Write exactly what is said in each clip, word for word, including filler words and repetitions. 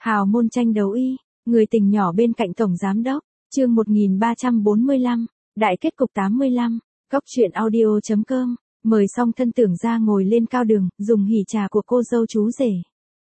Hào môn tranh đấu y, người tình nhỏ bên cạnh tổng giám đốc, chương một nghìn ba trăm bốn mươi lăm, đại kết cục tám mươi lăm, góc truyện audio chấm com, mời xong thân tưởng ra ngồi lên cao đường, dùng hỉ trà của cô dâu chú rể.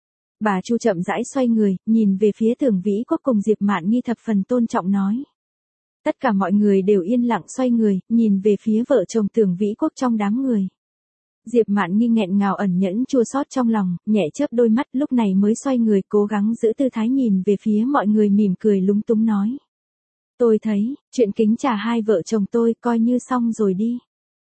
Bà Chu chậm rãi xoay người, nhìn về phía Tưởng Vĩ Quốc cùng Diệp Mạn Nghi thập phần tôn trọng nói. Tất cả mọi người đều yên lặng xoay người, nhìn về phía vợ chồng Tưởng Vĩ Quốc trong đám người. Diệp Mạn Nghi nghẹn ngào ẩn nhẫn chua xót trong lòng, nhẹ chớp đôi mắt lúc này mới xoay người cố gắng giữ tư thái nhìn về phía mọi người mỉm cười lúng túng nói. Tôi thấy, chuyện kính trà hai vợ chồng tôi coi như xong rồi đi.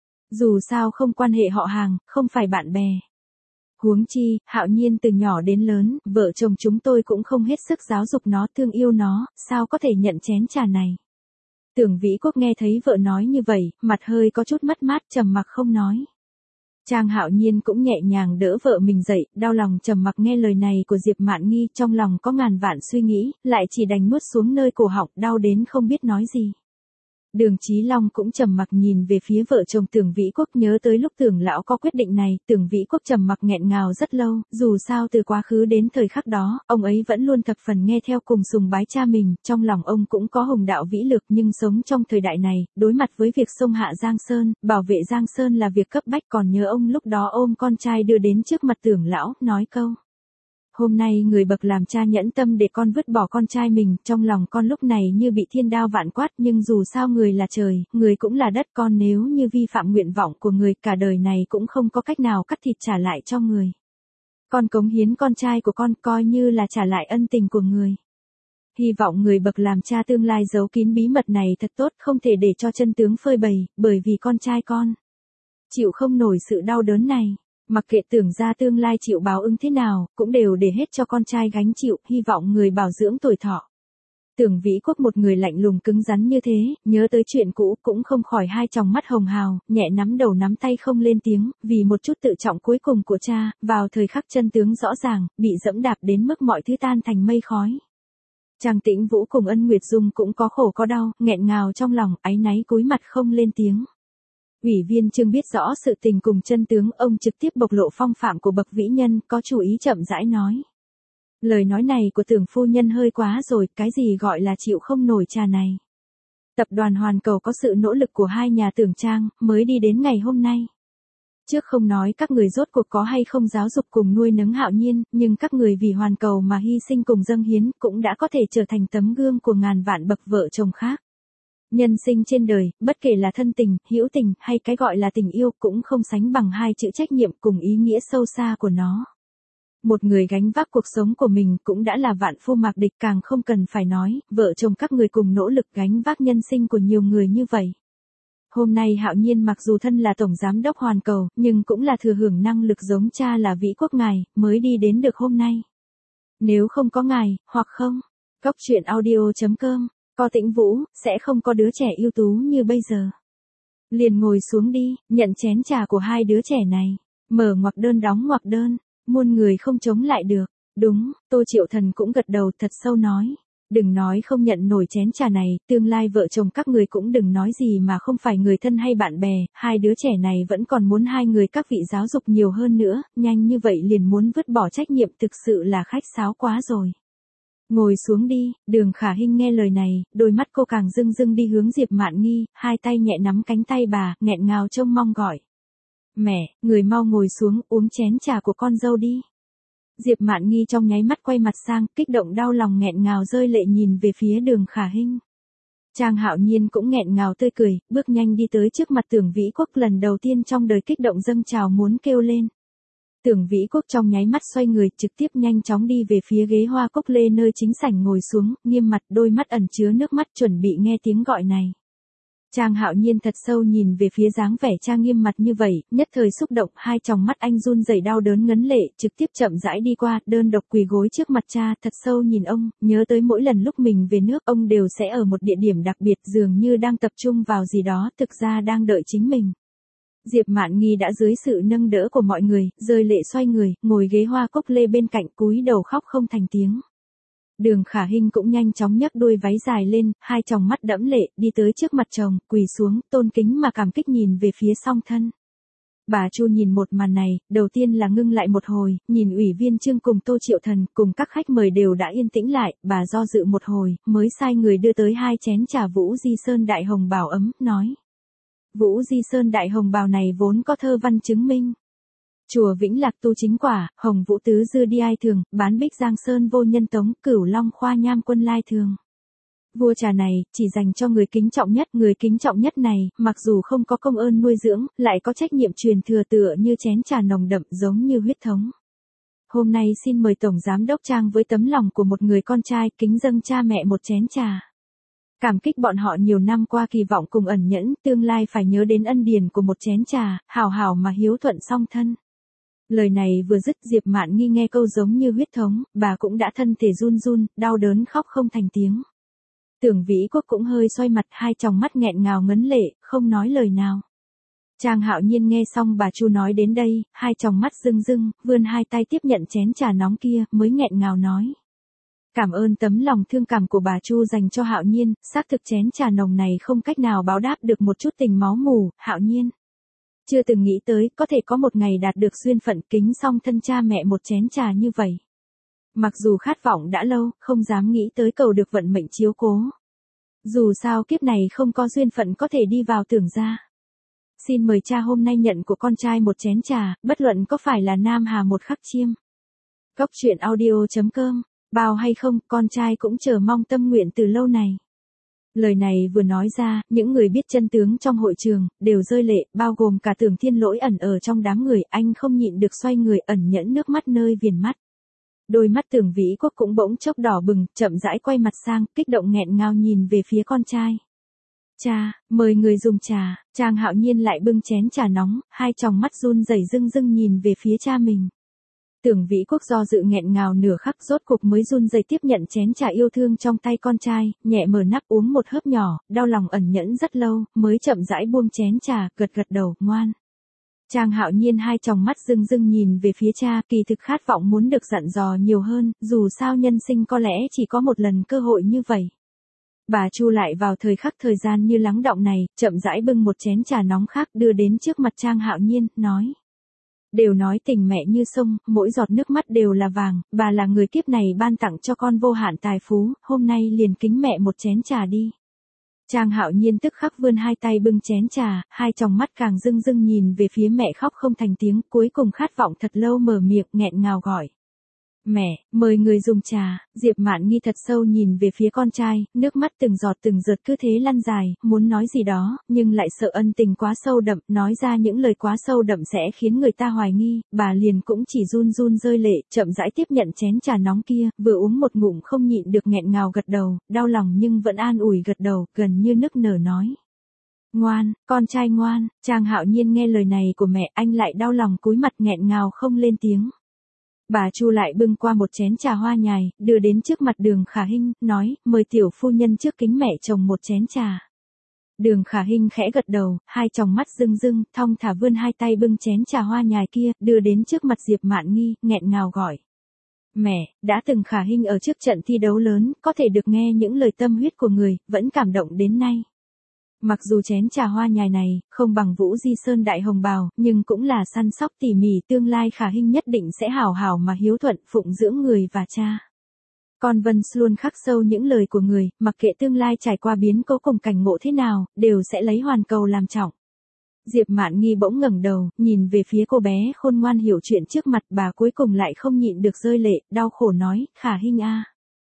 Dù sao không quan hệ họ hàng, không phải bạn bè. Huống chi, Hạo Nhiên từ nhỏ đến lớn, vợ chồng chúng tôi cũng không hết sức giáo dục nó thương yêu nó, sao có thể nhận chén trà này. Tưởng Vĩ Quốc nghe thấy vợ nói như vậy, mặt hơi có chút mất mát trầm mặc không nói. Trang Hạo Nhiên cũng nhẹ nhàng đỡ vợ mình dậy, đau lòng trầm mặc nghe lời này của Diệp Mạn Nghi, trong lòng có ngàn vạn suy nghĩ, lại chỉ đành nuốt xuống nơi cổ họng, đau đến không biết nói gì. Đường Chí Long cũng trầm mặc nhìn về phía vợ chồng Tưởng Vĩ Quốc, nhớ tới lúc Tưởng lão có quyết định này, Tưởng Vĩ Quốc trầm mặc nghẹn ngào rất lâu, dù sao từ quá khứ đến thời khắc đó, ông ấy vẫn luôn thập phần nghe theo cùng sùng bái cha mình, trong lòng ông cũng có hùng đạo vĩ lực, nhưng sống trong thời đại này, đối mặt với việc xông hạ Giang Sơn, bảo vệ Giang Sơn là việc cấp bách, còn nhớ ông lúc đó ôm con trai đưa đến trước mặt Tưởng lão, nói câu. Hôm nay người bậc làm cha nhẫn tâm để con vứt bỏ con trai mình, trong lòng con lúc này như bị thiên đao vạn quát, nhưng dù sao người là trời, người cũng là đất, con nếu như vi phạm nguyện vọng của người, cả đời này cũng không có cách nào cắt thịt trả lại cho người. Con cống hiến con trai của con coi như là trả lại ân tình của người. Hy vọng người bậc làm cha tương lai giấu kín bí mật này thật tốt, không thể để cho chân tướng phơi bày, bởi vì con trai con chịu không nổi sự đau đớn này. Mặc kệ Tưởng gia tương lai chịu báo ứng thế nào, cũng đều để hết cho con trai gánh chịu, hy vọng người bảo dưỡng tuổi thọ. Tưởng Vĩ Quốc một người lạnh lùng cứng rắn như thế, nhớ tới chuyện cũ cũng không khỏi hai tròng mắt hồng hào, nhẹ nắm đầu nắm tay không lên tiếng, vì một chút tự trọng cuối cùng của cha, vào thời khắc chân tướng rõ ràng, bị dẫm đạp đến mức mọi thứ tan thành mây khói. Trang Tĩnh Vũ cùng Ân Nguyệt Dung cũng có khổ có đau, nghẹn ngào trong lòng, áy náy cúi mặt không lên tiếng. Ủy viên Trương biết rõ sự tình cùng chân tướng, ông trực tiếp bộc lộ phong phạm của bậc vĩ nhân, có chủ ý chậm rãi nói. Lời nói này của Tưởng phu nhân hơi quá rồi, cái gì gọi là chịu không nổi trà này. Tập đoàn Hoàn Cầu có sự nỗ lực của hai nhà Tưởng Trang, mới đi đến ngày hôm nay. Trước không nói các người rốt cuộc có hay không giáo dục cùng nuôi nấng Hạo Nhiên, nhưng các người vì Hoàn Cầu mà hy sinh cùng dâng hiến, cũng đã có thể trở thành tấm gương của ngàn vạn bậc vợ chồng khác. Nhân sinh trên đời, bất kể là thân tình, hữu tình, hay cái gọi là tình yêu, cũng không sánh bằng hai chữ trách nhiệm cùng ý nghĩa sâu xa của nó. Một người gánh vác cuộc sống của mình cũng đã là vạn phu mạc địch, càng không cần phải nói, vợ chồng các người cùng nỗ lực gánh vác nhân sinh của nhiều người như vậy. Hôm nay Hạo Nhiên mặc dù thân là tổng giám đốc Hoàn Cầu, nhưng cũng là thừa hưởng năng lực giống cha là Vĩ Quốc ngài, mới đi đến được hôm nay. Nếu không có ngài, hoặc không, góc truyện audio chấm com. Có Tĩnh Vũ, sẽ không có đứa trẻ ưu tú như bây giờ. Liền ngồi xuống đi, nhận chén trà của hai đứa trẻ này. Mở ngoặc đơn đóng ngoặc đơn, muôn người không chống lại được. Đúng, Tô Triệu Thần cũng gật đầu thật sâu nói. Đừng nói không nhận nổi chén trà này, tương lai vợ chồng các người cũng đừng nói gì mà không phải người thân hay bạn bè. Hai đứa trẻ này vẫn còn muốn hai người các vị giáo dục nhiều hơn nữa, nhanh như vậy liền muốn vứt bỏ trách nhiệm, thực sự là khách sáo quá rồi. Ngồi xuống đi, Đường Khả Hinh nghe lời này, đôi mắt cô càng rưng rưng đi hướng Diệp Mạn Nghi, hai tay nhẹ nắm cánh tay bà, nghẹn ngào trông mong gọi. Mẹ, người mau ngồi xuống, uống chén trà của con dâu đi. Diệp Mạn Nghi trong nháy mắt quay mặt sang, kích động đau lòng nghẹn ngào rơi lệ nhìn về phía Đường Khả Hinh. Trang Hạo Nhiên cũng nghẹn ngào tươi cười, bước nhanh đi tới trước mặt Tưởng Vĩ Quốc, lần đầu tiên trong đời kích động dâng trào muốn kêu lên. Tưởng Vĩ Quốc trong nháy mắt xoay người, trực tiếp nhanh chóng đi về phía ghế hoa cúc lê nơi chính sảnh ngồi xuống, nghiêm mặt, đôi mắt ẩn chứa nước mắt chuẩn bị nghe tiếng gọi này. Trang Hạo Nhiên thật sâu nhìn về phía dáng vẻ cha nghiêm mặt như vậy, nhất thời xúc động, hai tròng mắt anh run rẩy đau đớn ngấn lệ, trực tiếp chậm rãi đi qua, đơn độc quỳ gối trước mặt cha, thật sâu nhìn ông, nhớ tới mỗi lần lúc mình về nước, ông đều sẽ ở một địa điểm đặc biệt, dường như đang tập trung vào gì đó, thực ra đang đợi chính mình. Diệp Mạn Nghi đã dưới sự nâng đỡ của mọi người, rơi lệ xoay người, ngồi ghế hoa cúc lê bên cạnh, cúi đầu khóc không thành tiếng. Đường Khả Hinh cũng nhanh chóng nhấc đuôi váy dài lên, hai tròng mắt đẫm lệ, đi tới trước mặt chồng, quỳ xuống, tôn kính mà cảm kích nhìn về phía song thân. Bà Chu nhìn một màn này, đầu tiên là ngưng lại một hồi, nhìn Ủy viên Trương cùng Tô Triệu Thần, cùng các khách mời đều đã yên tĩnh lại, bà do dự một hồi, mới sai người đưa tới hai chén trà Vũ Di Sơn Đại Hồng Bào ấm, nói. Vũ Di Sơn Đại Hồng Bào này vốn có thơ văn chứng minh. Chùa Vĩnh Lạc tu chính quả, Hồng Vũ Tứ Dư đi ai thường, bán Bích Giang Sơn vô nhân tống, Cửu Long khoa nham quân lai thường. Vua trà này, chỉ dành cho người kính trọng nhất, người kính trọng nhất này, mặc dù không có công ơn nuôi dưỡng, lại có trách nhiệm truyền thừa tựa như chén trà nồng đậm giống như huyết thống. Hôm nay xin mời Tổng Giám Đốc Trang với tấm lòng của một người con trai kính dâng cha mẹ một chén trà. Cảm kích bọn họ nhiều năm qua kỳ vọng cùng ẩn nhẫn, tương lai phải nhớ đến ân điển của một chén trà, hảo hảo mà hiếu thuận song thân. Lời này vừa dứt, Diệp Mạn Nghi nghe câu giống như huyết thống, bà cũng đã thân thể run run, đau đớn khóc không thành tiếng. Tưởng Vĩ Quốc cũng hơi xoay mặt, hai tròng mắt nghẹn ngào ngấn lệ, không nói lời nào. Trang Hạo Nhiên nghe xong bà Chu nói đến đây, hai tròng mắt rưng rưng, vươn hai tay tiếp nhận chén trà nóng kia, mới nghẹn ngào nói. Cảm ơn tấm lòng thương cảm của bà Chu dành cho Hạo Nhiên, xác thực chén trà nồng này không cách nào báo đáp được một chút tình máu mủ, Hạo Nhiên. Chưa từng nghĩ tới, có thể có một ngày đạt được duyên phận kính song thân cha mẹ một chén trà như vậy. Mặc dù khát vọng đã lâu, không dám nghĩ tới cầu được vận mệnh chiếu cố. Dù sao kiếp này không có duyên phận có thể đi vào Tưởng gia. Xin mời cha hôm nay nhận của con trai một chén trà, bất luận có phải là Nam Hà một khắc chiêm. Góc truyện audio chấm com, bao hay không, con trai cũng chờ mong tâm nguyện từ lâu này. Lời này vừa nói ra, những người biết chân tướng trong hội trường, đều rơi lệ, bao gồm cả Tưởng Thiên Lỗi ẩn ở trong đám người, anh không nhịn được xoay người ẩn nhẫn nước mắt nơi viền mắt. Đôi mắt Tưởng Vĩ Quốc cũng bỗng chốc đỏ bừng, chậm rãi quay mặt sang, kích động nghẹn ngào nhìn về phía con trai. Cha, mời người dùng trà, Trang Hạo Nhiên lại bưng chén trà nóng, hai tròng mắt run rẩy rưng rưng nhìn về phía cha mình. Tưởng Vĩ Quốc do dự nghẹn ngào nửa khắc rốt cục mới run rẩy tiếp nhận chén trà yêu thương trong tay con trai, nhẹ mở nắp uống một hớp nhỏ, đau lòng ẩn nhẫn rất lâu, mới chậm rãi buông chén trà, gật gật đầu, ngoan. Trang Hạo Nhiên hai tròng mắt rưng rưng nhìn về phía cha, kỳ thực khát vọng muốn được dặn dò nhiều hơn, dù sao nhân sinh có lẽ chỉ có một lần cơ hội như vậy. Bà Chu lại vào thời khắc thời gian như lắng đọng này, chậm rãi bưng một chén trà nóng khác đưa đến trước mặt Trang Hạo Nhiên, nói. Đều nói tình mẹ như sông, mỗi giọt nước mắt đều là vàng, bà là người kiếp này ban tặng cho con vô hạn tài phú, hôm nay liền kính mẹ một chén trà đi. Trang Hạo Nhiên tức khắc vươn hai tay bưng chén trà, hai tròng mắt càng rưng rưng nhìn về phía mẹ khóc không thành tiếng, cuối cùng khát vọng thật lâu mở miệng nghẹn ngào gọi. Mẹ, mời người dùng trà, Diệp Mạn Nghi thật sâu nhìn về phía con trai, nước mắt từng giọt từng giọt cứ thế lăn dài, muốn nói gì đó, nhưng lại sợ ân tình quá sâu đậm, nói ra những lời quá sâu đậm sẽ khiến người ta hoài nghi, bà liền cũng chỉ run run rơi lệ, chậm rãi tiếp nhận chén trà nóng kia, vừa uống một ngụm không nhịn được nghẹn ngào gật đầu, đau lòng nhưng vẫn an ủi gật đầu, gần như nức nở nói. Ngoan, con trai ngoan, Trang Hạo Nhiên nghe lời này của mẹ, anh lại đau lòng cúi mặt nghẹn ngào không lên tiếng. Bà Chu lại bưng qua một chén trà hoa nhài, đưa đến trước mặt Đường Khả Hinh, nói, mời tiểu phu nhân trước kính mẹ chồng một chén trà. Đường Khả Hinh khẽ gật đầu, hai tròng mắt rưng rưng, thong thả vươn hai tay bưng chén trà hoa nhài kia, đưa đến trước mặt Diệp Mạn Nghi, nghẹn ngào gọi. Mẹ, đã từng Khả Hinh ở trước trận thi đấu lớn, có thể được nghe những lời tâm huyết của người, vẫn cảm động đến nay. Mặc dù chén trà hoa nhài này, không bằng Vũ Di Sơn Đại Hồng Bào, nhưng cũng là săn sóc tỉ mỉ tương lai Khả Hinh nhất định sẽ hảo hảo mà hiếu thuận phụng dưỡng người và cha. Con Vân luôn khắc sâu những lời của người, mặc kệ tương lai trải qua biến cố cùng cảnh ngộ thế nào, đều sẽ lấy hoàn cầu làm trọng. Diệp Mạn Nghi bỗng ngẩng đầu, nhìn về phía cô bé khôn ngoan hiểu chuyện trước mặt, bà cuối cùng lại không nhịn được rơi lệ, đau khổ nói, Khả Hinh a.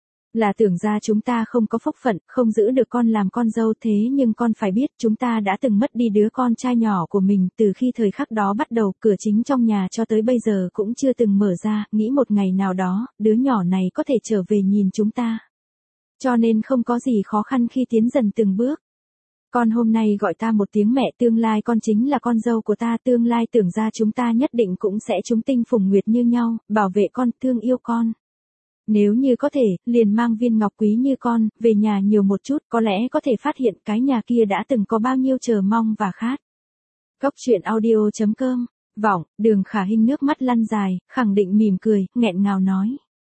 Là Tưởng gia chúng ta không có phúc phận, không giữ được con làm con dâu, thế nhưng con phải biết chúng ta đã từng mất đi đứa con trai nhỏ của mình, từ khi thời khắc đó bắt đầu, cửa chính trong nhà cho tới bây giờ cũng chưa từng mở ra, nghĩ một ngày nào đó, đứa nhỏ này có thể trở về nhìn chúng ta. Cho nên không có gì khó khăn khi tiến dần từng bước. Con hôm nay gọi ta một tiếng mẹ, tương lai con chính là con dâu của ta, tương lai Tưởng gia chúng ta nhất định cũng sẽ chúng tinh phùng nguyệt như nhau, bảo vệ con, thương yêu con. Nếu như có thể, liền mang viên ngọc quý như con, về nhà nhiều một chút, có lẽ có thể phát hiện cái nhà kia đã từng có bao nhiêu chờ mong và khát. Góc truyện audio chấm com, vọng, Đường Khả Hinh nước mắt lăn dài, khẳng định mỉm cười, nghẹn ngào nói.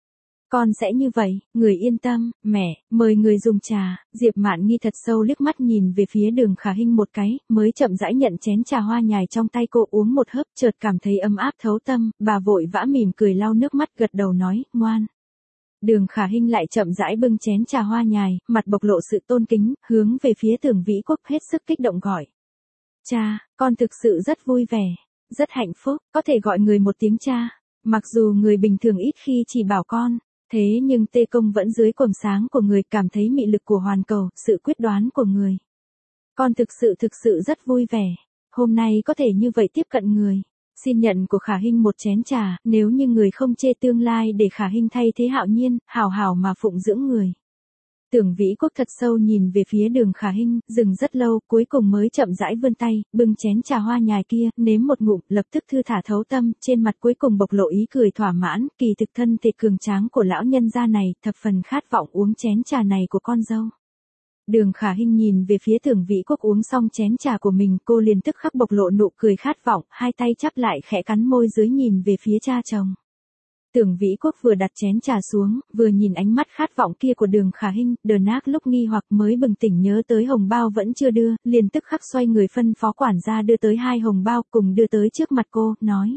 Con sẽ như vậy, người yên tâm, mẹ, mời người dùng trà. Diệp Mạn Nghi thật sâu liếc mắt nhìn về phía Đường Khả Hinh một cái, mới chậm rãi nhận chén trà hoa nhài trong tay cô uống một hớp, chợt cảm thấy ấm áp thấu tâm, bà vội vã mỉm cười lau nước mắt gật đầu nói, ngoan. Đường Khả Hinh lại chậm rãi bưng chén trà hoa nhài, mặt bộc lộ sự tôn kính, hướng về phía Tưởng Vĩ Quốc hết sức kích động gọi. Cha, con thực sự rất vui vẻ, rất hạnh phúc, có thể gọi người một tiếng cha. Mặc dù người bình thường ít khi chỉ bảo con, thế nhưng Tê Công vẫn dưới quầng sáng của người, cảm thấy mị lực của hoàn cầu, sự quyết đoán của người. Con thực sự thực sự rất vui vẻ, hôm nay có thể như vậy tiếp cận người. Xin nhận của Khả Hinh một chén trà, nếu như người không chê tương lai để Khả Hinh thay thế Hạo Nhiên, hào hào mà phụng dưỡng người. Tưởng Vĩ Quốc thật sâu nhìn về phía Đường Khả Hinh, dừng rất lâu, cuối cùng mới chậm rãi vươn tay, bưng chén trà hoa nhài kia, nếm một ngụm, lập tức thư thả thấu tâm, trên mặt cuối cùng bộc lộ ý cười thỏa mãn, kỳ thực thân thể cường tráng của lão nhân gia này, thập phần khát vọng uống chén trà này của con dâu. Đường Khả Hinh nhìn về phía Tưởng Vĩ Quốc uống xong chén trà của mình, cô liền tức khắc bộc lộ nụ cười khát vọng, hai tay chắp lại khẽ cắn môi dưới nhìn về phía cha chồng. Tưởng Vĩ Quốc vừa đặt chén trà xuống, vừa nhìn ánh mắt khát vọng kia của Đường Khả Hinh, Đờn Ác lúc nghi hoặc mới bừng tỉnh nhớ tới hồng bao vẫn chưa đưa, liền tức khắc xoay người phân phó quản gia đưa tới hai hồng bao cùng đưa tới trước mặt cô, nói.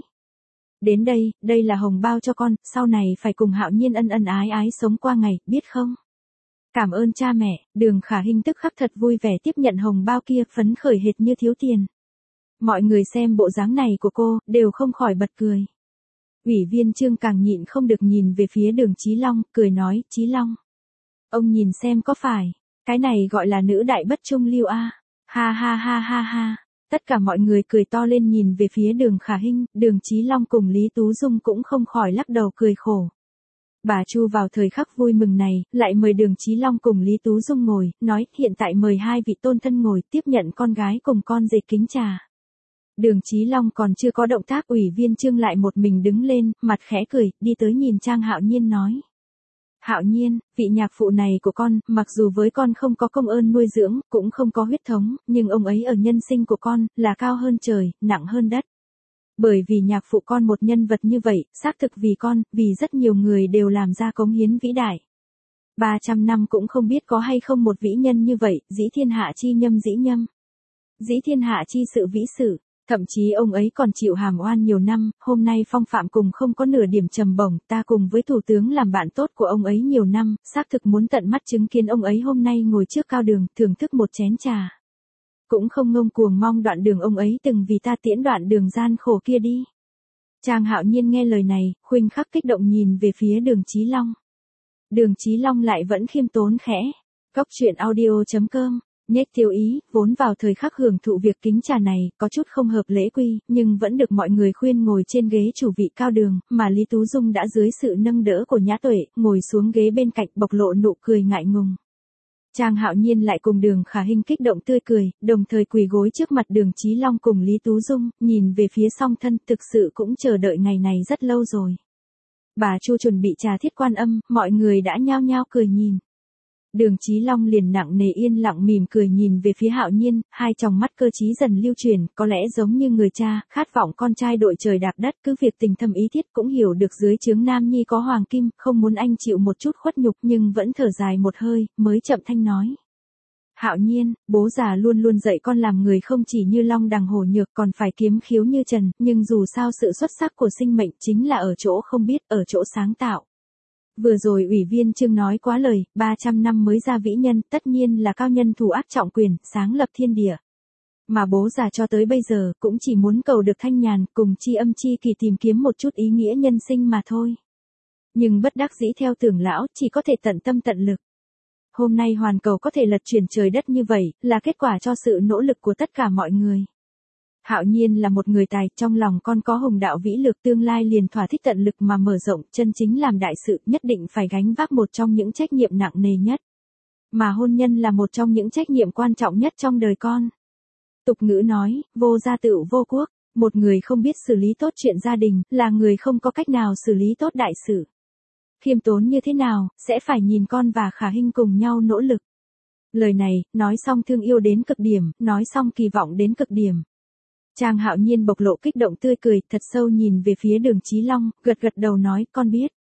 Đến đây, đây là hồng bao cho con, sau này phải cùng Hạo Nhiên ân ân ái ái sống qua ngày, biết không? Cảm ơn cha mẹ. Đường Khả Hinh tức khắc thật vui vẻ tiếp nhận hồng bao kia, phấn khởi hệt như thiếu tiền. Mọi người xem bộ dáng này của cô, đều không khỏi bật cười. Ủy viên Trương càng nhịn không được nhìn về phía Đường Chí Long, cười nói, Chí Long. Ông nhìn xem có phải, cái này gọi là nữ đại bất trung lưu a. Ha ha ha ha ha. Tất cả mọi người cười to lên nhìn về phía Đường Khả Hinh, Đường Chí Long cùng Lý Tú Dung cũng không khỏi lắc đầu cười khổ. Bà Chu vào thời khắc vui mừng này, lại mời Đường Chí Long cùng Lý Tú Dung ngồi, nói, hiện tại mời hai vị tôn thân ngồi, tiếp nhận con gái cùng con rể kính trà. Đường Chí Long còn chưa có động tác, Ủy viên Trương lại một mình đứng lên, mặt khẽ cười, đi tới nhìn Trang Hạo Nhiên nói. Hạo Nhiên, vị nhạc phụ này của con, mặc dù với con không có công ơn nuôi dưỡng, cũng không có huyết thống, nhưng ông ấy ở nhân sinh của con, là cao hơn trời, nặng hơn đất. Bởi vì nhạc phụ con một nhân vật như vậy, xác thực vì con, vì rất nhiều người đều làm ra cống hiến vĩ đại. ba trăm năm cũng không biết có hay không một vĩ nhân như vậy, dĩ thiên hạ chi nhâm dĩ nhâm. Dĩ thiên hạ chi sự vĩ sự. Thậm chí ông ấy còn chịu hàm oan nhiều năm, hôm nay phong phạm cùng không có nửa điểm trầm bổng, ta cùng với thủ tướng làm bạn tốt của ông ấy nhiều năm, xác thực muốn tận mắt chứng kiến ông ấy hôm nay ngồi trước cao đường, thưởng thức một chén trà. Cũng không ngông cuồng mong đoạn đường ông ấy từng vì ta tiễn đoạn đường gian khổ kia đi. Trang Hạo Nhiên nghe lời này, khuynh khắc kích động nhìn về phía Đường Chí Long. Đường Chí Long lại vẫn khiêm tốn khẽ. Góc truyện audio chấm com Nhếch Thiếu Ý, vốn vào thời khắc hưởng thụ việc kính trà này, có chút không hợp lễ quy, nhưng vẫn được mọi người khuyên ngồi trên ghế chủ vị cao đường, mà Lý Tú Dung đã dưới sự nâng đỡ của Nhã Tuệ, ngồi xuống ghế bên cạnh bộc lộ nụ cười ngại ngùng. Trang Hạo Nhiên lại cùng Đường Khả Hinh kích động tươi cười, đồng thời quỳ gối trước mặt Đường Chí Long cùng Lý Tú Dung, nhìn về phía song thân, thực sự cũng chờ đợi ngày này rất lâu rồi. Bà Chu chuẩn bị trà thiết quan âm, mọi người đã nhao nhao cười nhìn. Đường Chí Long liền nặng nề yên lặng mỉm cười nhìn về phía Hạo Nhiên, hai tròng mắt cơ trí dần lưu truyền, có lẽ giống như người cha, khát vọng con trai đội trời đạp đất, cứ việc tình thâm ý thiết cũng hiểu được dưới trướng Nam Nhi có hoàng kim, không muốn anh chịu một chút khuất nhục nhưng vẫn thở dài một hơi, mới chậm thanh nói. Hạo Nhiên, bố già luôn luôn dạy con làm người không chỉ như long đằng hổ nhược còn phải kiếm khiếu như trần, nhưng dù sao sự xuất sắc của sinh mệnh chính là ở chỗ không biết, ở chỗ sáng tạo. Vừa rồi Ủy viên Trương nói quá lời, ba trăm năm mới ra vĩ nhân, tất nhiên là cao nhân thủ ác trọng quyền, sáng lập thiên địa. Mà bố già cho tới bây giờ, cũng chỉ muốn cầu được thanh nhàn, cùng chi âm chi kỳ tìm kiếm một chút ý nghĩa nhân sinh mà thôi. Nhưng bất đắc dĩ theo tưởng lão, chỉ có thể tận tâm tận lực. Hôm nay hoàn cầu có thể lật chuyển trời đất như vậy, là kết quả cho sự nỗ lực của tất cả mọi người. Hạo Nhiên là một người tài, trong lòng con có hùng đạo vĩ lược, tương lai liền thỏa thích tận lực mà mở rộng, chân chính làm đại sự, nhất định phải gánh vác một trong những trách nhiệm nặng nề nhất. Mà hôn nhân là một trong những trách nhiệm quan trọng nhất trong đời con. Tục ngữ nói, vô gia tựu vô quốc, một người không biết xử lý tốt chuyện gia đình, là người không có cách nào xử lý tốt đại sự. Khiêm tốn như thế nào, sẽ phải nhìn con và Khả Hinh cùng nhau nỗ lực. Lời này, nói xong thương yêu đến cực điểm, nói xong kỳ vọng đến cực điểm. Trang Hạo Nhiên bộc lộ kích động tươi cười, thật sâu nhìn về phía Đường Chí Long, gật gật đầu nói, con biết.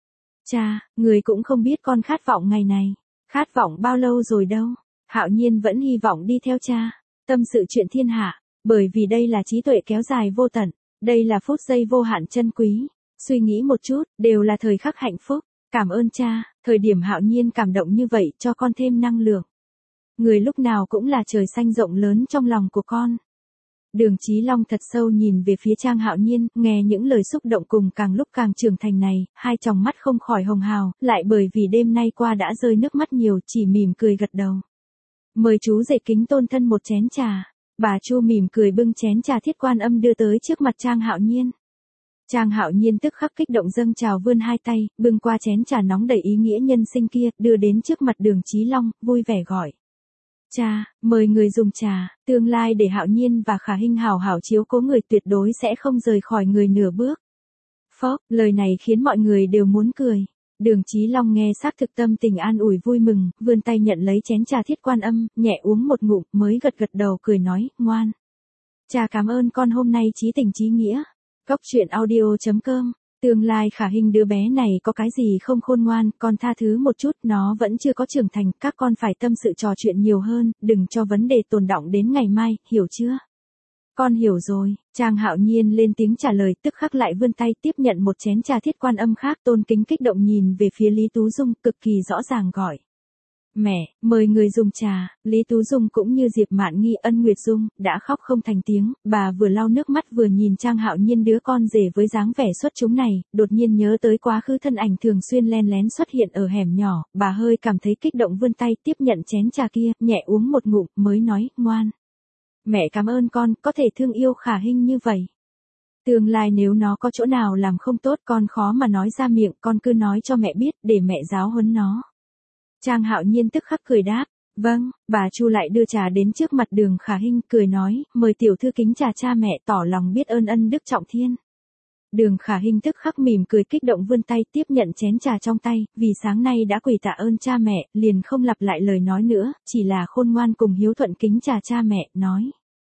Cha, người cũng không biết con khát vọng ngày này. Khát vọng bao lâu rồi đâu. Hạo Nhiên vẫn hy vọng đi theo cha. Tâm sự chuyện thiên hạ. Bởi vì đây là trí tuệ kéo dài vô tận. Đây là phút giây vô hạn chân quý. Suy nghĩ một chút, đều là thời khắc hạnh phúc. Cảm ơn cha, thời điểm Hạo Nhiên cảm động như vậy cho con thêm năng lượng. Người lúc nào cũng là trời xanh rộng lớn trong lòng của con. Đường Chí Long thật sâu nhìn về phía Trang Hạo Nhiên, nghe những lời xúc động cùng càng lúc càng trưởng thành này, hai tròng mắt không khỏi hồng hào, lại bởi vì đêm nay qua đã rơi nước mắt nhiều, chỉ mỉm cười gật đầu. Mời chú rể kính tôn thân một chén trà. Bà Chu mỉm cười bưng chén trà Thiết Quan Âm đưa tới trước mặt Trang Hạo Nhiên. Trang Hạo Nhiên tức khắc kích động dâng trào vươn hai tay, bưng qua chén trà nóng đầy ý nghĩa nhân sinh kia, đưa đến trước mặt Đường Chí Long, vui vẻ gọi. Cha, mời người dùng trà, tương lai để Hạo Nhiên và Khả Hinh hảo hảo chiếu cố người tuyệt đối sẽ không rời khỏi người nửa bước. Phốc, lời này khiến mọi người đều muốn cười. Đường Chí Long nghe xác thực tâm tình an ủi vui mừng, vươn tay nhận lấy chén trà Thiết Quan Âm, nhẹ uống một ngụm mới gật gật đầu cười nói, ngoan. Cha cảm ơn con hôm nay chí tình chí nghĩa. Cốc truyện audio chấm com. Tương lai Khả Hinh đứa bé này có cái gì không khôn ngoan, con tha thứ một chút, nó vẫn chưa có trưởng thành, các con phải tâm sự trò chuyện nhiều hơn, đừng cho vấn đề tồn đọng đến ngày mai, hiểu chưa? Con hiểu rồi. Trang Hạo Nhiên lên tiếng trả lời, tức khắc lại vươn tay tiếp nhận một chén trà Thiết Quan Âm khác, tôn kính kích động nhìn về phía Lý Tú Dung, cực kỳ rõ ràng gọi. Mẹ, mời người dùng trà. Lý Tú Dung cũng như Diệp Mạn Nghi, Ân Nguyệt Dung, đã khóc không thành tiếng, bà vừa lau nước mắt vừa nhìn Trang Hạo Nhiên đứa con rể với dáng vẻ xuất chúng này, đột nhiên nhớ tới quá khứ thân ảnh thường xuyên len lén xuất hiện ở hẻm nhỏ, bà hơi cảm thấy kích động vươn tay tiếp nhận chén trà kia, nhẹ uống một ngụm, mới nói, ngoan. Mẹ cảm ơn con, có thể thương yêu Khả Hinh như vậy. Tương lai nếu nó có chỗ nào làm không tốt con khó mà nói ra miệng, con cứ nói cho mẹ biết, để mẹ giáo huấn nó. Trang Hạo Nhiên tức khắc cười đáp, vâng, bà Chu lại đưa trà đến trước mặt Đường Khả Hinh, cười nói, mời tiểu thư kính trà cha mẹ tỏ lòng biết ơn ân đức trọng thiên. Đường Khả Hinh tức khắc mỉm cười kích động vươn tay tiếp nhận chén trà trong tay, vì sáng nay đã quỳ tạ ơn cha mẹ, liền không lặp lại lời nói nữa, chỉ là khôn ngoan cùng hiếu thuận kính trà cha mẹ, nói.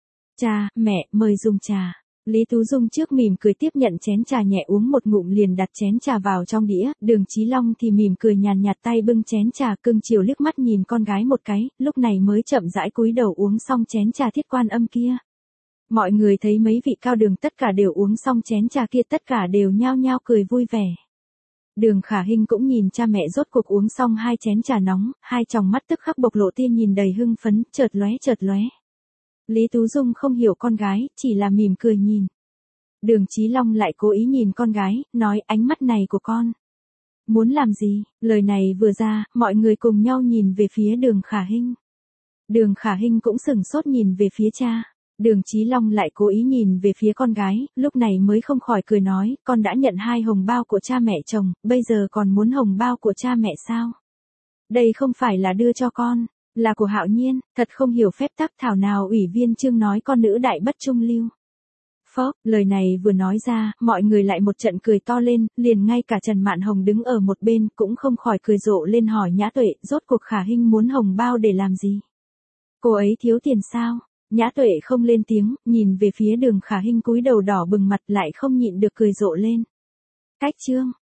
Cha, mẹ, mời dùng trà. Lý Tú Dung trước mỉm cười tiếp nhận chén trà nhẹ uống một ngụm liền đặt chén trà vào trong đĩa, Đường Chí Long thì mỉm cười nhàn nhạt tay bưng chén trà cưng chiều liếc mắt nhìn con gái một cái, lúc này mới chậm rãi cúi đầu uống xong chén trà Thiết Quan Âm kia. Mọi người thấy mấy vị cao đường tất cả đều uống xong chén trà kia tất cả đều nhao nhao cười vui vẻ. Đường Khả Hinh cũng nhìn cha mẹ rốt cuộc uống xong hai chén trà nóng, hai tròng mắt tức khắc bộc lộ tia nhìn đầy hưng phấn, chợt lóe chợt lóe. Lý Tú Dung không hiểu con gái, chỉ là mỉm cười nhìn. Đường Chí Long lại cố ý nhìn con gái, nói ánh mắt này của con. Muốn làm gì? Lời này vừa ra, mọi người cùng nhau nhìn về phía Đường Khả Hinh. Đường Khả Hinh cũng sửng sốt nhìn về phía cha. Đường Chí Long lại cố ý nhìn về phía con gái, lúc này mới không khỏi cười nói, con đã nhận hai hồng bao của cha mẹ chồng, bây giờ còn muốn hồng bao của cha mẹ sao? Đây không phải là đưa cho con, là của Hạo Nhiên, thật không hiểu phép tắc thảo nào ủy viên Chương nói con nữ đại bất trung lưu. Phốc, lời này vừa nói ra, mọi người lại một trận cười to lên, liền ngay cả Trần Mạn Hồng đứng ở một bên cũng không khỏi cười rộ lên hỏi Nhã Tuệ, rốt cuộc Khả Hinh muốn hồng bao để làm gì? Cô ấy thiếu tiền sao? Nhã Tuệ không lên tiếng, nhìn về phía Đường Khả Hinh cúi đầu đỏ bừng mặt lại không nhịn được cười rộ lên. Cách Chương,